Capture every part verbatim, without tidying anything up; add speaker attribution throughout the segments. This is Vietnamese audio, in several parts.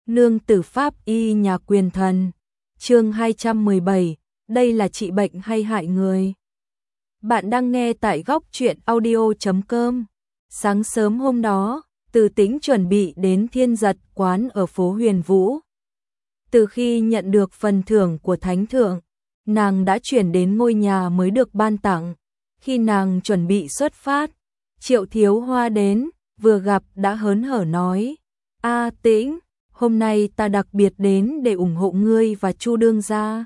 Speaker 1: Nương tử pháp y nhà quyền thần. Chương hai trăm mười bảy, đây là trị bệnh hay hại người? Bạn đang nghe tại góc truyện audio chấm com. Sáng sớm hôm đó, Từ Tĩnh chuẩn bị đến Thiên Giật quán ở phố Huyền Vũ. Từ khi nhận được phần thưởng của Thánh Thượng, nàng đã chuyển đến ngôi nhà mới được ban tặng. Khi nàng chuẩn bị xuất phát, Triệu Thiếu Hoa đến, vừa gặp đã hớn hở nói: "A Tĩnh, hôm nay ta đặc biệt đến để ủng hộ ngươi và Chu đương gia.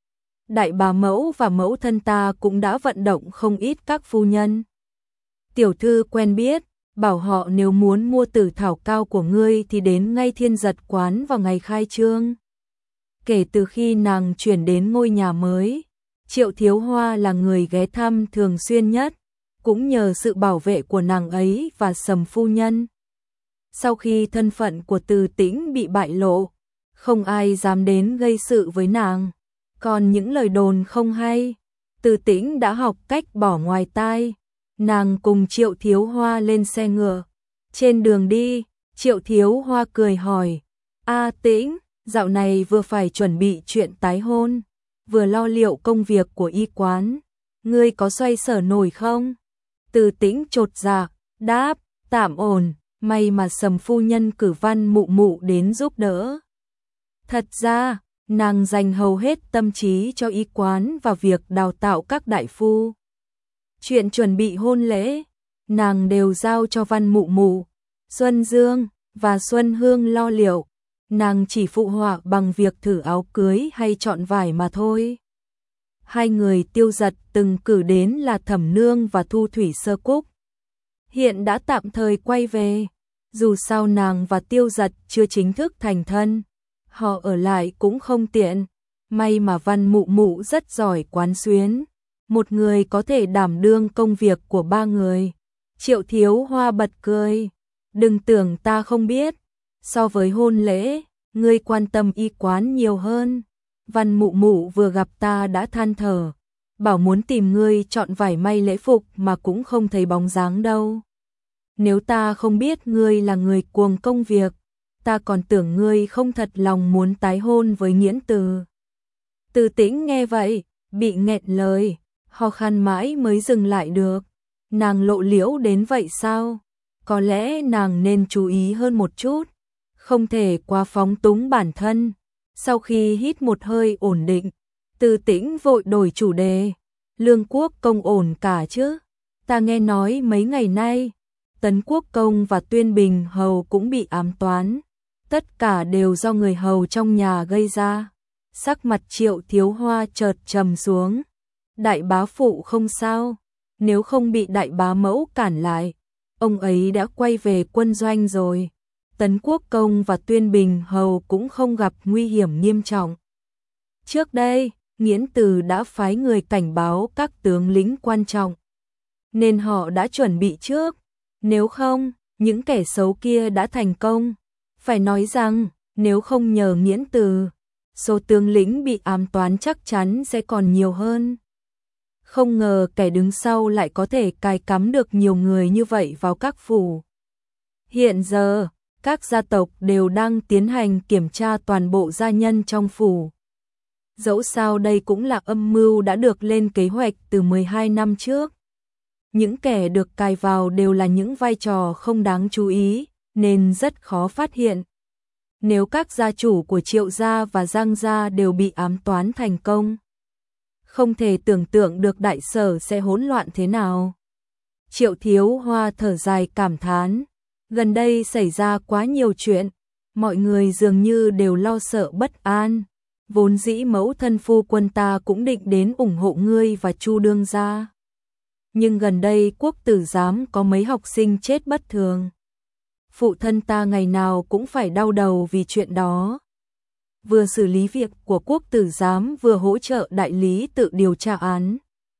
Speaker 1: Đại bá mẫu và mẫu thân ta cũng đã vận động không ít các phu nhân. Tiểu thư quen biết, bảo họ nếu muốn mua tử thảo cao của ngươi thì đến ngay Thiên Giật quán vào ngày khai trương." Kể từ khi nàng chuyển đến ngôi nhà mới, Triệu Thiếu Hoa là người ghé thăm thường xuyên nhất, cũng nhờ sự bảo vệ của nàng ấy và Sầm phu nhân. Sau khi thân phận của Từ Tĩnh bị bại lộ, không ai dám đến gây sự với nàng. Còn những lời đồn không hay, Từ Tĩnh đã học cách bỏ ngoài tai. Nàng cùng Triệu Thiếu Hoa lên xe ngựa. Trên đường đi, Triệu Thiếu Hoa cười hỏi: "A Tĩnh, dạo này vừa phải chuẩn bị chuyện tái hôn, vừa lo liệu công việc của y quán, ngươi có xoay sở nổi không?" Từ Tĩnh chột dạ, đáp: "Tạm ổn, may mà Sầm phu nhân cử Văn mụ mụ đến giúp đỡ." Thật ra, nàng dành hầu hết tâm trí cho y quán và việc đào tạo các đại phu. Chuyện chuẩn bị hôn lễ, nàng đều giao cho Văn mụ mụ, Xuân Dương và Xuân Hương lo liệu. Nàng chỉ phụ họa bằng việc thử áo cưới hay chọn vải mà thôi. Hai người Tiêu Giật từng cử đến là Thẩm Nương và Thu Thủy Sơ Cúc. Hiện đã tạm thời quay về, dù sao nàng và Tiêu Giật chưa chính thức thành thân, họ ở lại cũng không tiện. May mà Văn mụ mụ rất giỏi quán xuyến, một người có thể đảm đương công việc của ba người. Triệu Thiếu Hoa bật cười: "Đừng tưởng ta không biết, so với hôn lễ, ngươi quan tâm y quán nhiều hơn. Văn mụ mụ vừa gặp ta đã than thở, bảo muốn tìm ngươi chọn vải may lễ phục mà cũng không thấy bóng dáng đâu. Nếu ta không biết ngươi là người cuồng công việc, ta còn tưởng ngươi không thật lòng muốn tái hôn với Nghiễn Từ." Từ Tĩnh nghe vậy, bị nghẹn lời, ho khan mãi mới dừng lại được. Nàng lộ liễu đến vậy sao? Có lẽ nàng nên chú ý hơn một chút, không thể quá phóng túng bản thân. Sau khi hít một hơi ổn định, Từ Tĩnh vội đổi chủ đề: "Lương Quốc Công ổn cả chứ? Ta nghe nói mấy ngày nay, Tấn Quốc Công và Tuyên Bình Hầu cũng bị ám toán. Tất cả đều do người hầu trong nhà gây ra." Sắc mặt Triệu Thiếu Hoa chợt trầm xuống. Đại bá phụ không sao, nếu không bị đại bá mẫu cản lại, ông ấy đã quay về quân doanh rồi. Tấn Quốc Công và Tuyên Bình Hầu cũng không gặp nguy hiểm nghiêm trọng. Trước đây, Nghiễn Từ đã phái người cảnh báo các tướng lĩnh quan trọng, nên họ đã chuẩn bị trước. Nếu không, những kẻ xấu kia đã thành công. Phải nói rằng, nếu không nhờ Nghiễn Từ, số tướng lĩnh bị ám toán chắc chắn sẽ còn nhiều hơn. Không ngờ kẻ đứng sau lại có thể cài cắm được nhiều người như vậy vào các phủ. Hiện giờ, các gia tộc đều đang tiến hành kiểm tra toàn bộ gia nhân trong phủ. Dẫu sao đây cũng là âm mưu đã được lên kế hoạch từ mười hai năm trước. Những kẻ được cài vào đều là những vai trò không đáng chú ý, nên rất khó phát hiện. Nếu các gia chủ của Triệu gia và Giang gia đều bị ám toán thành công, không thể tưởng tượng được đại sở sẽ hỗn loạn thế nào. Triệu Thiếu Hoa thở dài cảm thán: "Gần đây xảy ra quá nhiều chuyện, mọi người dường như đều lo sợ bất an. Vốn dĩ mẫu thân phu quân ta cũng định đến ủng hộ ngươi và Chu đương gia. Nhưng gần đây Quốc tử giám có mấy học sinh chết bất thường. Phụ thân ta ngày nào cũng phải đau đầu vì chuyện đó. Vừa xử lý việc của Quốc tử giám vừa hỗ trợ đại lý tự điều tra án.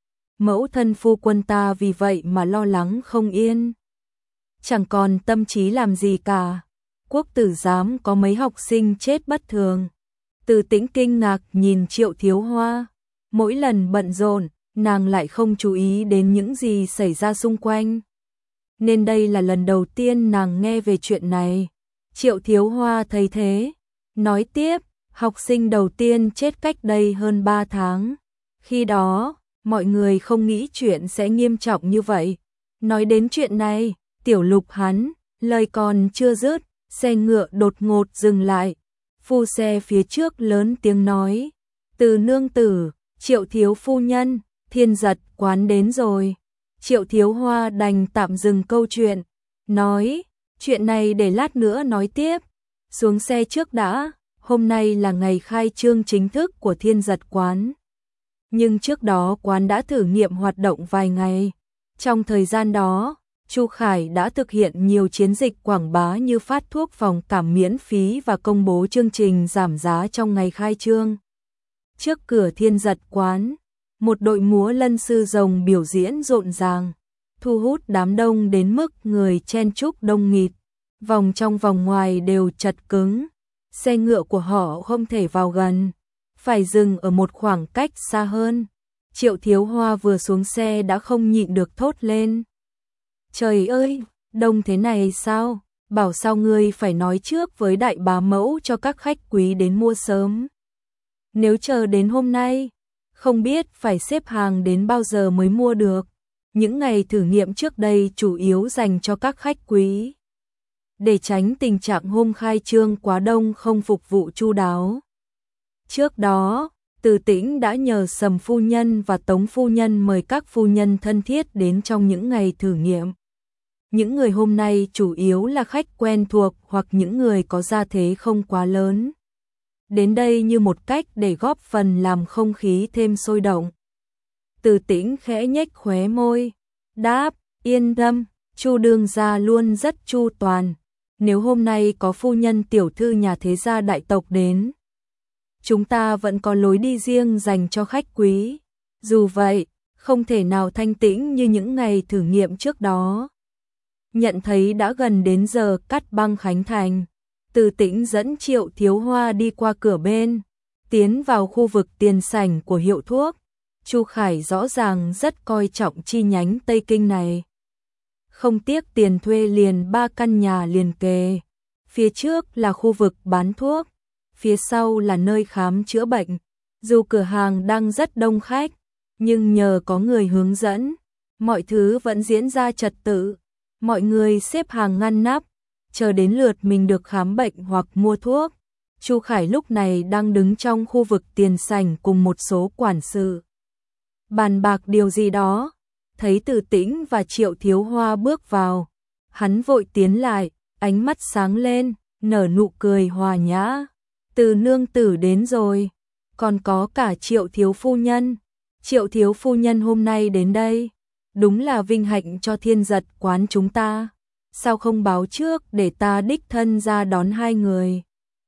Speaker 1: Mẫu thân phu quân ta vì vậy mà lo lắng không yên. Chẳng còn tâm trí làm gì cả. Quốc tử giám có mấy học sinh chết bất thường." Từ Tĩnh kinh ngạc nhìn Triệu Thiếu Hoa. Mỗi lần bận rộn, nàng lại không chú ý đến những gì xảy ra xung quanh. Nên đây là lần đầu tiên nàng nghe về chuyện này. Triệu Thiếu Hoa thấy thế, Nói tiếp, học sinh đầu tiên chết cách đây hơn ba tháng. Khi đó, mọi người không nghĩ chuyện sẽ nghiêm trọng như vậy. Nói đến chuyện này, Tiểu Lục hắn, lời còn chưa dứt, xe ngựa đột ngột dừng lại. Phu xe phía trước lớn tiếng nói, Từ nương tử, Triệu thiếu phu nhân, Thiên Giật quán đến rồi. Triệu Thiếu Hoa đành tạm dừng câu chuyện, nói, chuyện này để lát nữa nói tiếp. Xuống xe trước đã, hôm nay là ngày khai trương chính thức của Thiên Giật quán. Nhưng trước đó quán đã thử nghiệm hoạt động vài ngày. Trong thời gian đó, Chu Khải đã thực hiện nhiều chiến dịch quảng bá như phát thuốc phòng cảm miễn phí và công bố chương trình giảm giá trong ngày khai trương. Trước cửa Thiên Giật quán, một đội múa lân sư rồng biểu diễn rộn ràng, thu hút đám đông đến mức người chen chúc đông nghịt, vòng trong vòng ngoài đều chật cứng. Xe ngựa của họ không thể vào gần, phải dừng ở một khoảng cách xa hơn. Triệu Thiếu Hoa vừa xuống xe đã không nhịn được thốt lên. Trời ơi, đông thế này sao? Bảo sao ngươi phải nói trước với đại bá mẫu cho các khách quý đến mua sớm. Nếu chờ đến hôm nay, không biết phải xếp hàng đến bao giờ mới mua được. Những ngày thử nghiệm trước đây chủ yếu dành cho các khách quý, để tránh tình trạng hôm khai trương quá đông không phục vụ chu đáo. Trước đó, Từ Tĩnh đã nhờ Sầm phu nhân và Tống phu nhân mời các phu nhân thân thiết đến trong những ngày thử nghiệm. Những người hôm nay chủ yếu là khách quen thuộc hoặc những người có gia thế không quá lớn. Đến đây như một cách để góp phần làm không khí thêm sôi động. Từ Tĩnh khẽ nhếch khóe môi, đáp, yên tâm, Chu đương gia luôn rất chu toàn. Nếu hôm nay có phu nhân tiểu thư nhà thế gia đại tộc đến, chúng ta vẫn có lối đi riêng dành cho khách quý. Dù vậy, không thể nào thanh tĩnh như những ngày thử nghiệm trước đó. Nhận thấy đã gần đến giờ cắt băng khánh thành, Từ Tĩnh dẫn Triệu Thiếu Hoa đi qua cửa bên, tiến vào khu vực tiền sảnh của hiệu thuốc. Chu Khải rõ ràng rất coi trọng chi nhánh Tây Kinh này. Không tiếc tiền thuê liền ba căn nhà liền kề. Phía trước là khu vực bán thuốc, phía sau là nơi khám chữa bệnh. Dù cửa hàng đang rất đông khách, nhưng nhờ có người hướng dẫn, mọi thứ vẫn diễn ra trật tự. Mọi người xếp hàng ngăn nắp, chờ đến lượt mình được khám bệnh hoặc mua thuốc. Chu Khải lúc này đang đứng trong khu vực tiền sảnh cùng một số quản sự, bàn bạc điều gì đó. Thấy Từ Tĩnh và Triệu Thiếu Hoa bước vào, hắn vội tiến lại, ánh mắt sáng lên, nở nụ cười hòa nhã. Từ nương tử đến rồi, còn có cả Triệu thiếu phu nhân. Triệu thiếu phu nhân hôm nay đến đây, đúng là vinh hạnh cho Thiên Giật quán chúng ta. Sao không báo trước để ta đích thân ra đón hai người?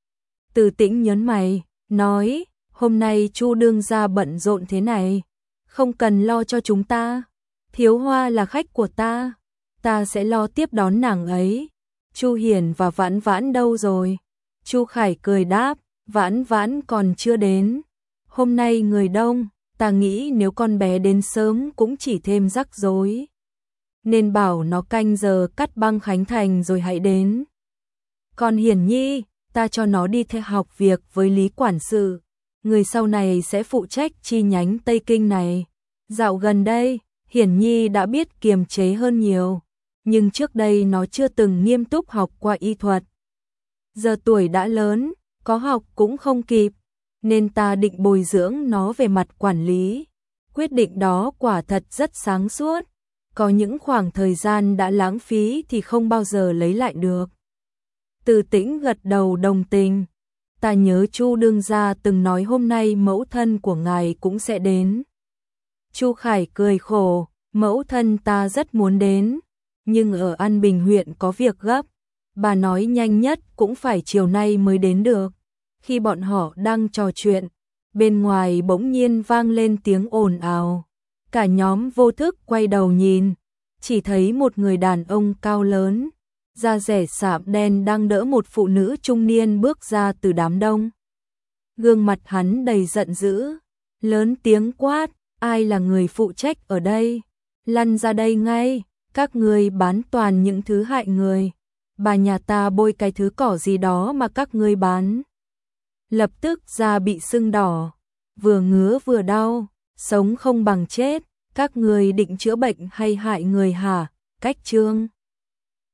Speaker 1: Từ Tĩnh nhớn mày, nói, hôm nay Chu đương gia bận rộn thế này, không cần lo cho chúng ta. Thiếu Hoa là khách của ta, ta sẽ lo tiếp đón nàng ấy. Chu Hiển và Vãn Vãn đâu rồi? Chu Khải cười đáp, Vãn Vãn còn chưa đến. Hôm nay người đông, ta nghĩ nếu con bé đến sớm cũng chỉ thêm rắc rối, nên bảo nó canh giờ cắt băng khánh thành rồi hãy đến. Còn Hiển Nhi, ta cho nó đi theo học việc với Lý quản sự, người sau này sẽ phụ trách chi nhánh Tây Kinh này. Dạo gần đây, Hiển Nhi đã biết kiềm chế hơn nhiều, nhưng trước đây nó chưa từng nghiêm túc học qua y thuật. Giờ tuổi đã lớn, có học cũng không kịp, nên ta định bồi dưỡng nó về mặt quản lý. Quyết định đó quả thật rất sáng suốt, có những khoảng thời gian đã lãng phí thì không bao giờ lấy lại được. Từ Tĩnh gật đầu đồng tình, ta nhớ Chu đương gia từng nói hôm nay mẫu thân của ngài cũng sẽ đến. Chu Khải cười khổ, mẫu thân ta rất muốn đến, nhưng ở An Bình huyện có việc gấp, bà nói nhanh nhất cũng phải chiều nay mới đến được. Khi bọn họ đang trò chuyện, bên ngoài bỗng nhiên vang lên tiếng ồn ào. Cả nhóm vô thức quay đầu nhìn, chỉ thấy một người đàn ông cao lớn, da rẻ sạm đen đang đỡ một phụ nữ trung niên bước ra từ đám đông. Gương mặt hắn đầy giận dữ, lớn tiếng quát, ai là người phụ trách ở đây? Lăn ra đây ngay, các ngươi bán toàn những thứ hại người. Bà nhà ta bôi cái thứ cỏ gì đó mà các ngươi bán, lập tức da bị sưng đỏ, vừa ngứa vừa đau, sống không bằng chết, các người định chữa bệnh hay hại người hả? Cách Trương